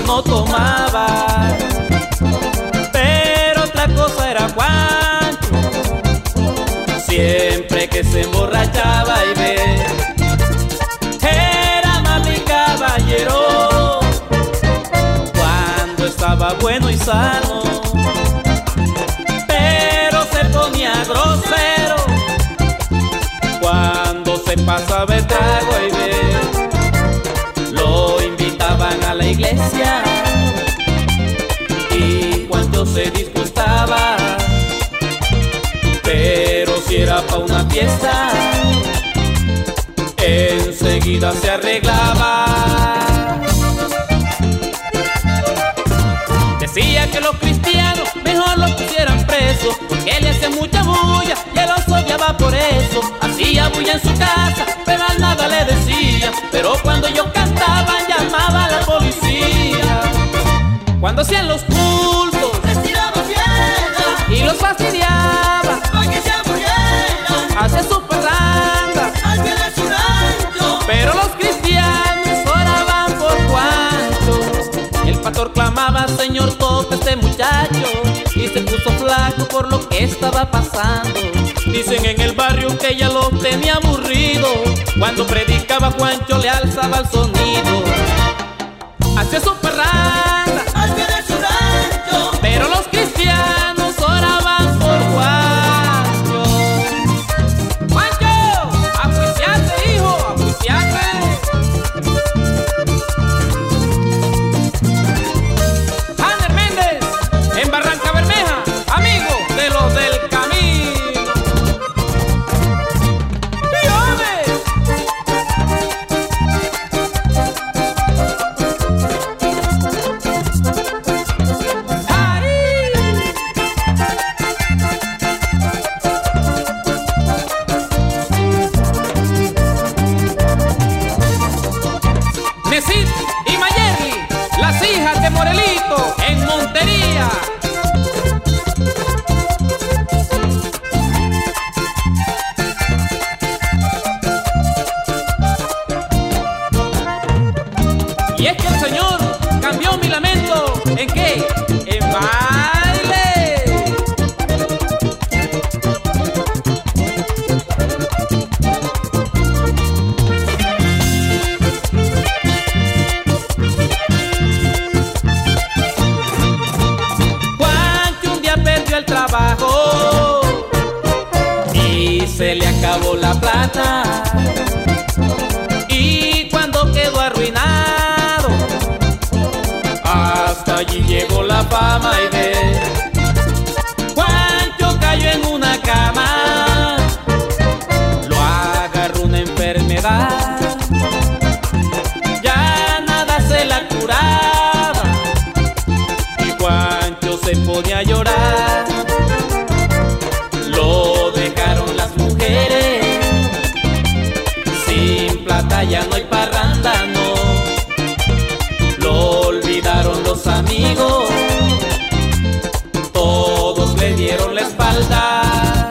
no tomaba, pero otra cosa era Juancho. Siempre que se emborrachaba y ve, era amable y caballero. Cuando estaba bueno y sano, pero se ponía grosero. Cuando se pasaba el trago y ve, lo invitaban a la iglesia y Juancho se disgustaba. Pero si era pa' una fiesta, enseguida se arreglaba. Decía que los cristianos mejor los pusieran presos, porque le hacía mucha bulla y él los odiaba por eso. Hacía bulla en su casa, pero a nada le decía. Pero cuando ellos cantaban, llamaba a la policía. Cuando hacían los cultos, les tiraba piedras y los fastidiaba para que se aburrieran, hacía su parranda al pie de su rancho. pero los cristianos oraban por Juancho. El pastor clamaba: Señor, toca a este muchacho. Y se puso flaco por lo que estaba pasando. Dicen en el barrio que ya lo tenía aburrido. Cuando predicaba Juancho le alzaba el sonido. Hacía su parranda Al pie de su rancho, pero los cristianos oraban por Juancho. ¡Juancho! ¡Ajuiciate, hijo! ¡Ajuiciate! Hanner Méndez, en Barranca Bermeja, amigo de los del camino. ¡Dígame! Nesid y Mayerly, las hijas de Morelito en Montería. Y es que el Señor cambió mi lamento. ¿En qué? En baile. Juancho un día perdió el trabajo y se le acabó la plata. Y cuando quedó arruinado, hasta allí llegó la fama y ve, Juancho cayó en una cama, lo agarró una enfermedad, ya nada se la curaba y Juancho se ponía a llorar. Lo dejaron las mujeres, sin plata ya no hay parranda, no. Lo olvidaron los amigos, todos le dieron la espalda.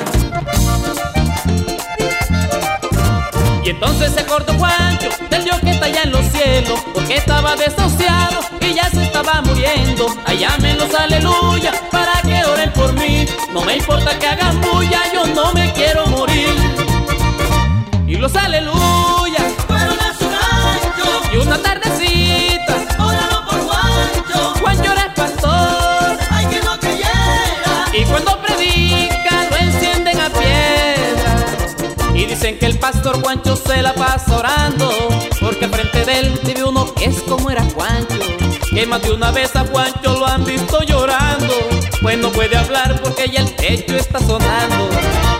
Y entonces se acordó Juancho del Dios que está allá en los cielos, porque estaba desahuciado y ya se estaba muriendo. Ay, llamen los aleluya para que oren por mí. No me importa que hagan bulla, yo no me quiero morir. Y los aleluya fueron a su rancho, y una tardecita oraron por Juancho, Juancho era pastor. ay que no creyera. Y cuando predica lo encienden a piedra. Y dicen que el pastor Juancho se la pasa orando, porque frente de él vive uno que es como era Juancho. Que más de una vez a Juancho lo han visto llorando, pues no puede hablar porque ya el techo está sonando.